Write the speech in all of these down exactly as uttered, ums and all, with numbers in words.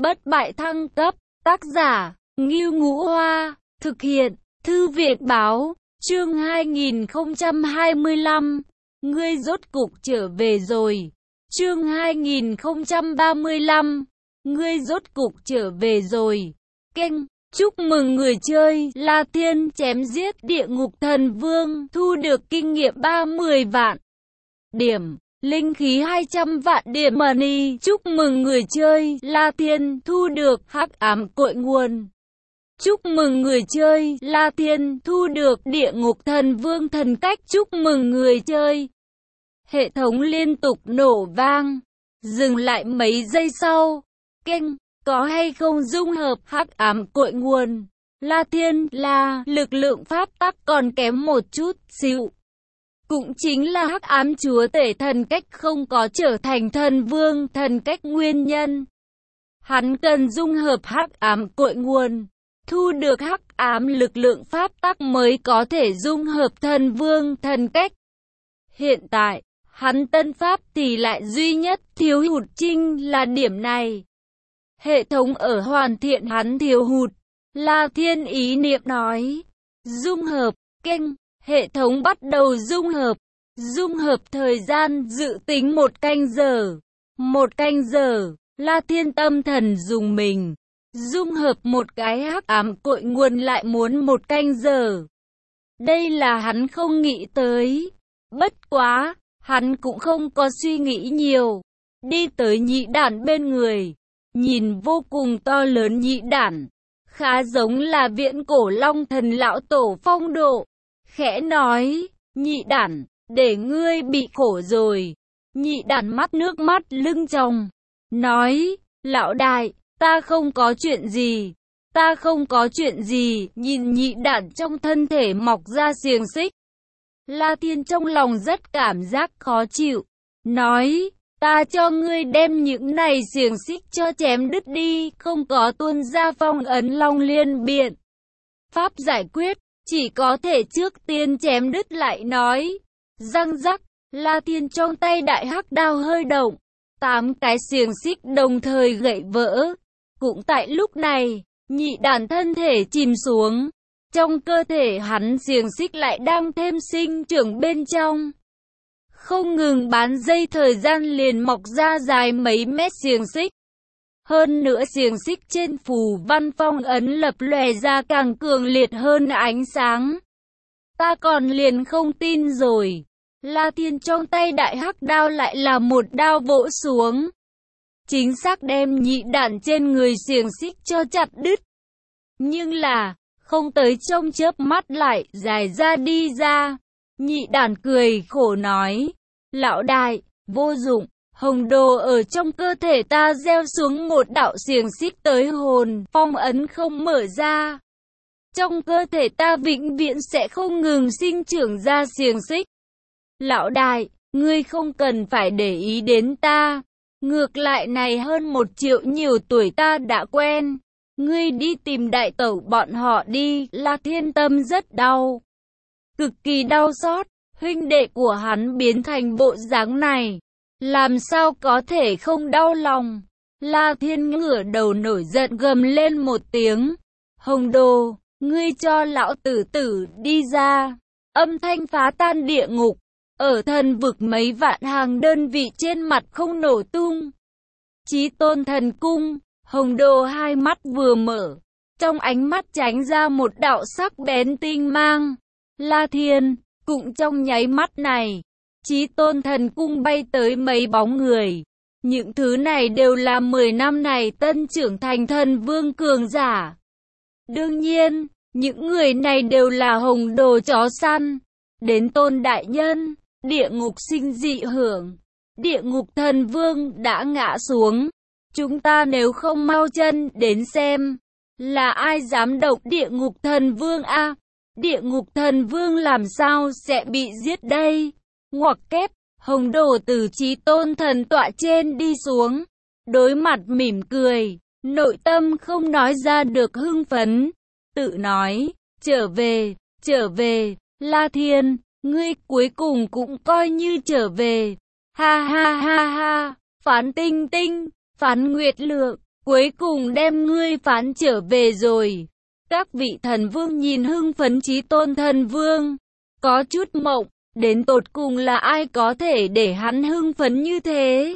Bất bại thăng cấp, tác giả, Ngưu Ngũ Hoa, thực hiện, Thư viện Báo, chương hai nghìn không trăm hai mươi lăm, ngươi rốt cục trở về rồi, chương hai nghìn không trăm ba mươi lăm, ngươi rốt cục trở về rồi, kênh, chúc mừng người chơi, La Thiên chém giết địa ngục thần vương, thu được kinh nghiệm ba mươi vạn điểm. Linh khí hai trăm vạn điểm money. Chúc mừng người chơi, La Thiên thu được hắc ám cội nguồn. Chúc mừng người chơi, La Thiên thu được địa ngục thần vương thần cách. Chúc mừng người chơi. Hệ thống liên tục nổ vang. Dừng lại mấy giây sau. Kênh, có hay không dung hợp hắc ám cội nguồn? La Thiên là lực lượng pháp tắc còn kém một chút xíu. Cũng chính là hắc ám chúa tể thần cách không có trở thành thần vương thần cách nguyên nhân. Hắn cần dung hợp hắc ám cội nguồn, thu được hắc ám lực lượng pháp tắc mới có thể dung hợp thần vương thần cách. Hiện tại, hắn tân pháp thì lại duy nhất thiếu hụt chính là điểm này. Hệ thống ở hoàn thiện hắn thiếu hụt. La Thiên ý niệm nói. Dung hợp, kênh. Hệ thống bắt đầu dung hợp. Dung hợp thời gian dự tính một canh giờ. Một canh giờ, La Thiên tâm thần dùng mình. Dung hợp một cái hắc ám cội nguồn lại muốn một canh giờ. Đây là hắn không nghĩ tới. Bất quá, hắn cũng không có suy nghĩ nhiều. Đi tới nhị đản bên người. Nhìn vô cùng to lớn nhị đản. Khá giống là viễn cổ long thần lão tổ phong độ. Khẽ nói, nhị đản, để ngươi bị khổ rồi. Nhị đản mắt nước mắt lưng tròng. Nói, lão đại, ta không có chuyện gì. Ta không có chuyện gì. Nhìn nhị đản trong thân thể mọc ra xiềng xích. La Thiên trong lòng rất cảm giác khó chịu. Nói, ta cho ngươi đem những này xiềng xích cho chém đứt đi. Không có tuôn ra phong ấn long liên biện pháp giải quyết. Chỉ có thể trước tiên chém đứt lại nói. Răng rắc, La Thiên trong tay đại hắc đao hơi động. Tám cái xiềng xích đồng thời gãy vỡ. Cũng tại lúc này, nhị đản thân thể chìm xuống. Trong cơ thể hắn xiềng xích lại đang thêm sinh trưởng bên trong. Không ngừng bán dây thời gian liền mọc ra dài mấy mét xiềng xích. Hơn nữa xiềng xích trên phù văn phong ấn lập lòe ra càng cường liệt hơn ánh sáng. Ta còn liền không tin rồi. La Thiên trong tay đại hắc đao lại là một đao vỗ xuống. Chính xác đem nhị đản trên người xiềng xích cho chặt đứt. Nhưng là, không tới trong chớp mắt lại dài ra đi ra. Nhị đản cười khổ nói. Lão đại, vô dụng. Hồng đồ ở trong cơ thể ta gieo xuống một đạo xiềng xích tới hồn, phong ấn không mở ra. Trong cơ thể ta vĩnh viễn sẽ không ngừng sinh trưởng ra xiềng xích. Lão đại, ngươi không cần phải để ý đến ta. Ngược lại này hơn một triệu nhiều tuổi ta đã quen. Ngươi đi tìm đại tẩu bọn họ đi. La Thiên tâm rất đau. Cực kỳ đau xót, huynh đệ của hắn biến thành bộ dáng này. Làm sao có thể không đau lòng. La Thiên ngửa đầu nổi giận gầm lên một tiếng. Hồng đồ, ngươi cho lão tử tử đi ra. Âm thanh phá tan địa ngục. Ở thần vực mấy vạn hàng đơn vị trên mặt không nổ tung. Chí tôn thần cung. Hồng đồ hai mắt vừa mở. Trong ánh mắt tránh ra một đạo sắc bén tinh mang. La Thiên, cũng trong nháy mắt này. Chí tôn thần cung bay tới mấy bóng người. Những thứ này đều là mười năm này tân trưởng thành thần vương cường giả. Đương nhiên, những người này đều là hồng đồ chó săn. Đến tôn đại nhân, địa ngục sinh dị hưởng. Địa ngục thần vương đã ngã xuống. Chúng ta nếu không mau chân đến xem, là ai dám độc địa ngục thần vương a? Địa ngục thần vương làm sao sẽ bị giết đây? Ngoặc kép, hồng đồ từ chí tôn thần tọa trên đi xuống. Đối mặt mỉm cười, nội tâm không nói ra được hưng phấn. Tự nói, trở về, trở về, La Thiên, ngươi cuối cùng cũng coi như trở về. Ha ha ha ha, phán tinh tinh, phán nguyệt lượng, cuối cùng đem ngươi phán trở về rồi. Các vị thần vương nhìn hưng phấn Chí Tôn thần vương, có chút mộng, đến tột cùng là ai có thể để hắn hưng phấn như thế?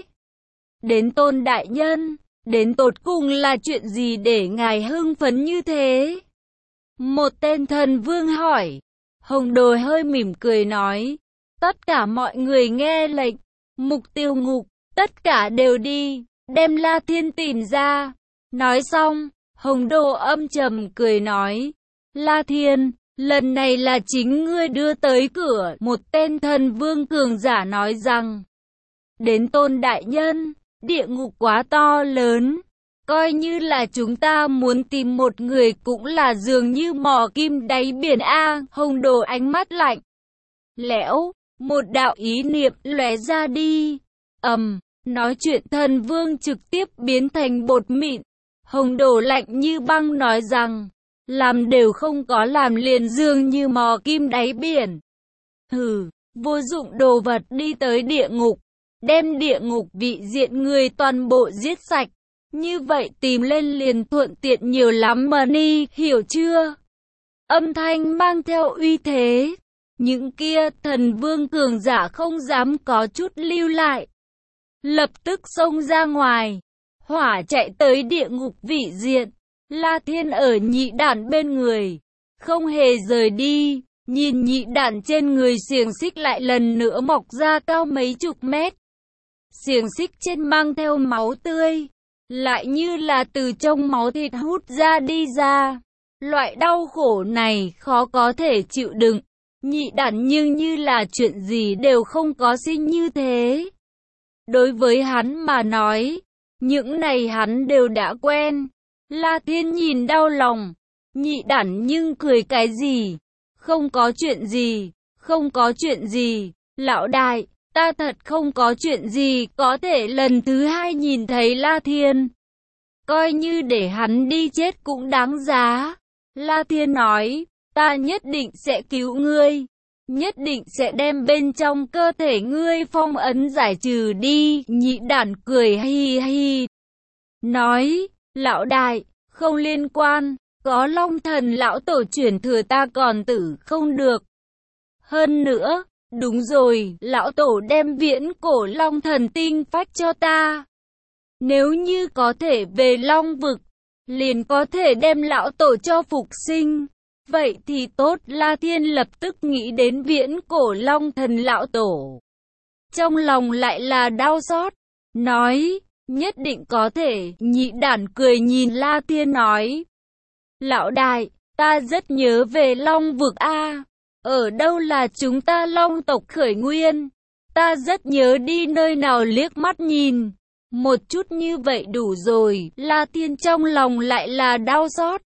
Đến Tôn đại nhân, đến tột cùng là chuyện gì để ngài hưng phấn như thế? Một tên thần vương hỏi. Hồng Đồ hơi mỉm cười nói, tất cả mọi người nghe lệnh, mục tiêu ngục, tất cả đều đi, đem La Thiên tìm ra. Nói xong, Hồng Đồ âm trầm cười nói, La Thiên, lần này là chính ngươi đưa tới cửa. Một tên thần vương cường giả nói rằng, đến Tôn đại nhân, địa ngục quá to lớn, coi như là chúng ta muốn tìm một người cũng là dường như mò kim đáy biển a. Hồng Đồ ánh mắt lạnh lẽo, một đạo ý niệm lóe ra đi. Ầm, nói chuyện thần vương trực tiếp biến thành bột mịn. Hồng Đồ lạnh như băng nói rằng, làm đều không có làm liền dường như mò kim đáy biển. Hừ, vô dụng đồ vật, đi tới địa ngục, đem địa ngục vị diện người toàn bộ giết sạch. Như vậy tìm lên liền thuận tiện nhiều lắm mà ni, hiểu chưa? Âm thanh mang theo uy thế. Những kia thần vương cường giả không dám có chút lưu lại. Lập tức xông ra ngoài. Hỏa chạy tới địa ngục vị diện. La Thiên ở nhị đản bên người. Không hề rời đi. Nhìn nhị đản trên người xiềng xích lại lần nữa mọc ra cao mấy chục mét. Xiềng xích trên mang theo máu tươi. Lại như là từ trong máu thịt hút ra đi ra. Loại đau khổ này khó có thể chịu đựng. Nhị đản nhưng như là chuyện gì đều không có sinh như thế. Đối với hắn mà nói, những này hắn đều đã quen. La Thiên nhìn đau lòng. Nhị đản nhưng cười cái gì? Không có chuyện gì, không có chuyện gì. Lão đại, ta thật không có chuyện gì. Có thể lần thứ hai nhìn thấy La Thiên, coi như để hắn đi chết cũng đáng giá. La Thiên nói, ta nhất định sẽ cứu ngươi, nhất định sẽ đem bên trong cơ thể ngươi phong ấn giải trừ đi. Nhị đản cười hi hi, nói, lão đại, không liên quan, có Long Thần lão tổ chuyển thừa ta còn tử không được. Hơn nữa, đúng rồi, lão tổ đem viễn cổ Long Thần tinh phách cho ta. Nếu như có thể về Long vực, liền có thể đem lão tổ cho phục sinh. Vậy thì tốt. La Thiên lập tức nghĩ đến viễn cổ Long Thần lão tổ. Trong lòng lại là đau xót. Nói, nhất định có thể. Nhị đản cười nhìn La Thiên nói, lão đại, ta rất nhớ về Long vực a. Ở đâu là chúng ta Long tộc khởi nguyên? Ta rất nhớ đi nơi nào liếc mắt nhìn. Một chút như vậy đủ rồi. La Thiên trong lòng lại là đau xót.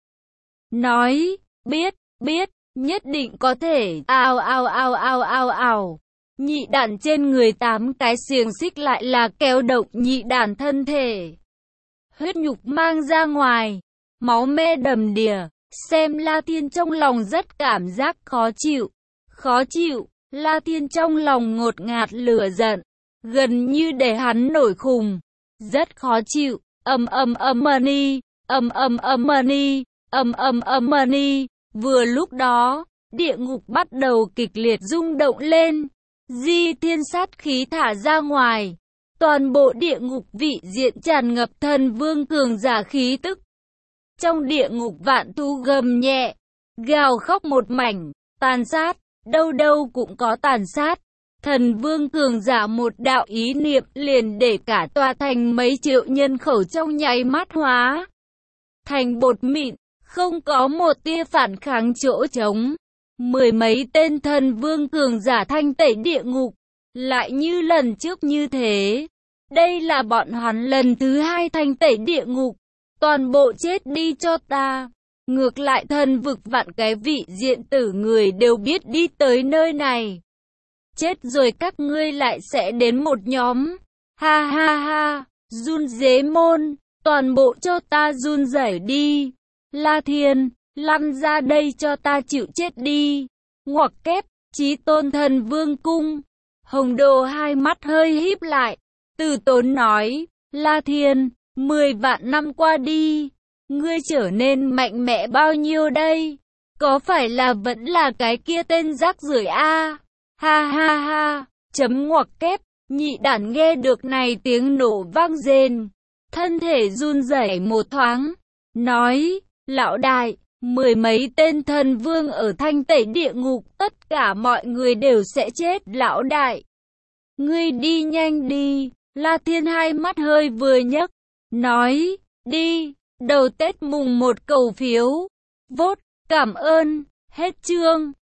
Nói, biết, biết, nhất định có thể. Ao ao ao ao ao ao. Nhị đản trên người tám cái xiềng xích lại là kéo động nhị đản thân thể. Huyết nhục mang ra ngoài. Máu me đầm đìa. Xem La Thiên trong lòng rất cảm giác khó chịu. Khó chịu. La Thiên trong lòng ngột ngạt lửa giận. Gần như để hắn nổi khùng. Rất khó chịu. Âm âm âm money. Âm âm âm money. Âm âm âm money. Vừa lúc đó, địa ngục bắt đầu kịch liệt rung động lên. Di thiên sát khí thả ra ngoài. Toàn bộ địa ngục vị diện tràn ngập thần vương cường giả khí tức. Trong địa ngục vạn thú gầm nhẹ, gào khóc một mảnh, tàn sát, đâu đâu cũng có tàn sát. Thần vương cường giả một đạo ý niệm liền để cả tòa thành mấy triệu nhân khẩu trong nháy mắt hóa thành bột mịn, không có một tia phản kháng chỗ trống. Mười mấy tên thần vương cường giả thanh tẩy địa ngục, lại như lần trước như thế. Đây là bọn hắn lần thứ hai thanh tẩy địa ngục. Toàn bộ chết đi cho ta. Ngược lại thần vực vạn cái vị diện tử người đều biết đi tới nơi này. Chết rồi các ngươi lại sẽ đến một nhóm. Ha ha ha, run dế môn, toàn bộ cho ta run rẩy đi. La Thiên, lăn ra đây cho ta chịu chết đi. Ngoặc kép, Chí Tôn thần vương cung. Hồng Đồ hai mắt hơi híp lại, từ tốn nói, La Thiên, Mười vạn năm qua đi, ngươi trở nên mạnh mẽ bao nhiêu đây? Có phải là vẫn là cái kia tên rác rưởi a? Ha ha ha, chấm ngoặc kép, nhị đản nghe được này tiếng nổ vang rền, thân thể run rẩy một thoáng, nói, lão đại, mười mấy tên thần vương ở thanh tẩy địa ngục, tất cả mọi người đều sẽ chết lão đại. Ngươi đi nhanh đi, La Thiên hai mắt hơi vừa nhấc, nói, đi, đầu Tết mùng một cầu phiếu, vote, cảm ơn, hết chương.